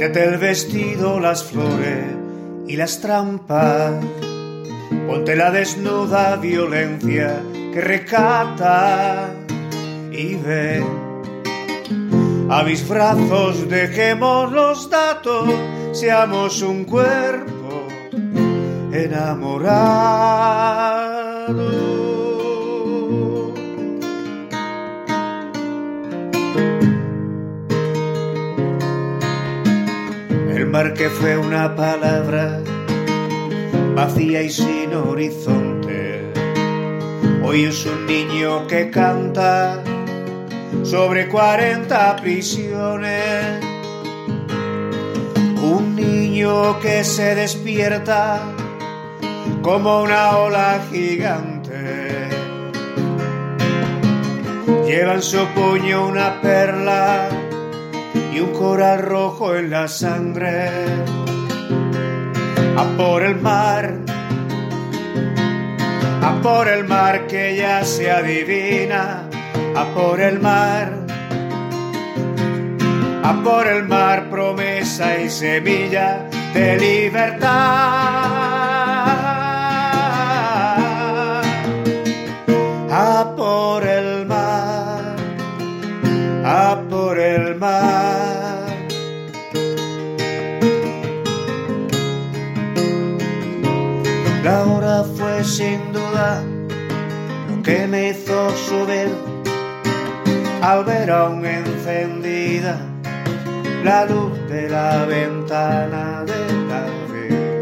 Quítate el vestido, las flores y las trampas. Ponte la desnuda violencia que recata y ve. A mis brazos dejemos los datos, seamos un cuerpo enamorado. El mar que fue una palabra vacía y sin horizonte, hoy es un niño que canta sobre 40 prisiones. Un niño que se despierta como una ola gigante. Lleva en su puño una perla y un coral rojo en la sangre. A por el mar que ya se adivina. A por el mar, promesa y semilla de libertad. A por el mar, a por el mar. La hora fue sin duda lo que me hizo subir al ver aún encendida la luz de la ventana del café.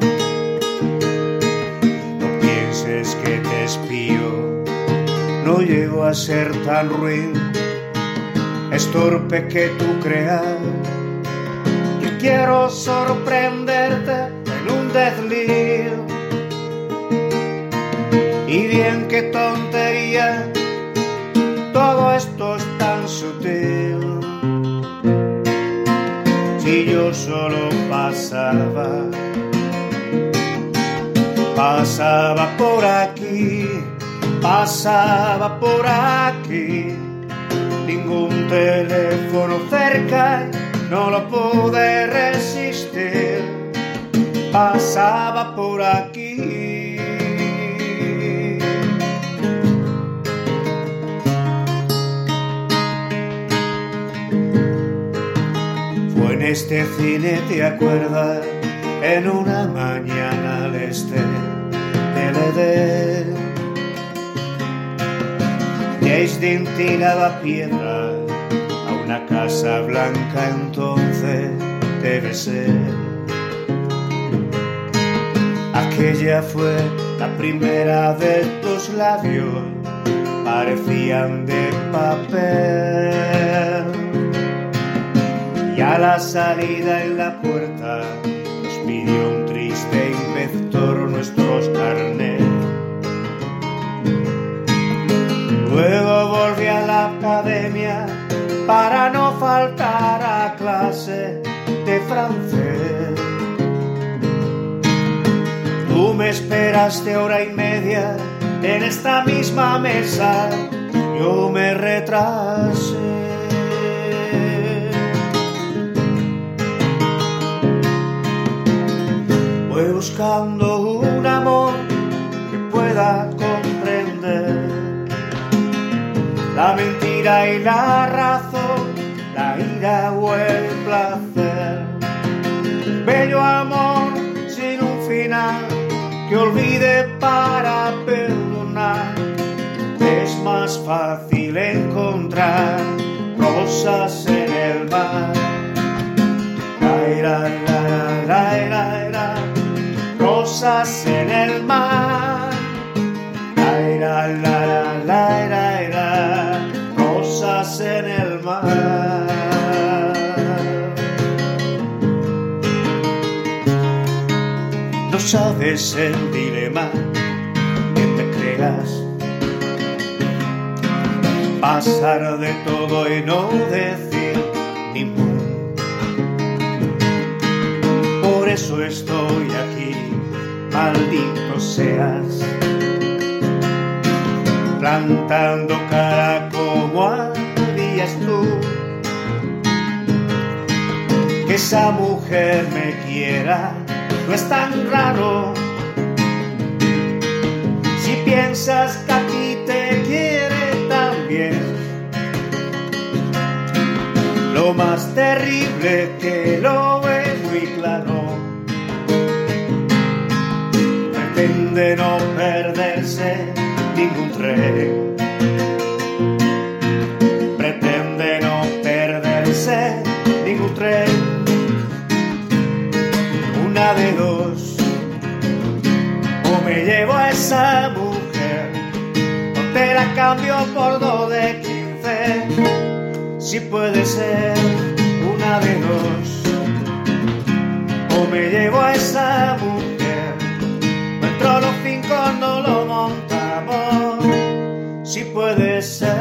No pienses que te espío, no llego a ser tan ruin, es torpe que tú creas que quiero sorprenderte en un desliz. Y bien, qué tontería, todo esto es tan sutil. Si yo solo pasaba por aquí, pasaba por aquí. Ningún teléfono cerca, no lo pude resistir. Pasaba por aquí. En este cine, ¿te acuerdas? En una mañana al este del Edén, James Dean tiraba piedra a una casa blanca, entonces debe ser. Aquella fue la primera de tus labios, parecían de papel. Y a la salida en la puerta nos pidió un triste inspector nuestros carnets. Luego volví a la academia para no faltar a clase de francés. Tú me esperaste hora y media en esta misma mesa, yo me retrasé. Voy buscando un amor que pueda comprender la mentira y la razón, la ira o el placer. Bello amor sin un final que olvide para perdonar. Es más fácil encontrar rosas en el mar. Rosas en el mar, rosas en el mar. No sabes el dilema que te creas, pasar de todo y no decir ni mu. Por eso estoy aquí, maldito seas, plantando cara como harías tú. Que esa mujer me quiera, no es tan raro. Si piensas que a ti te quiere también, lo más terrible que lo ve muy claro. Pretende no perderse ningún tren, pretende no perderse ningún tren. Una de dos, o me llevo a esa mujer o te la cambio por 2 de 15. Si puede ser una de dos, o me llevo a esa mujer, nuestro los 5 no lo montamos. Si puede ser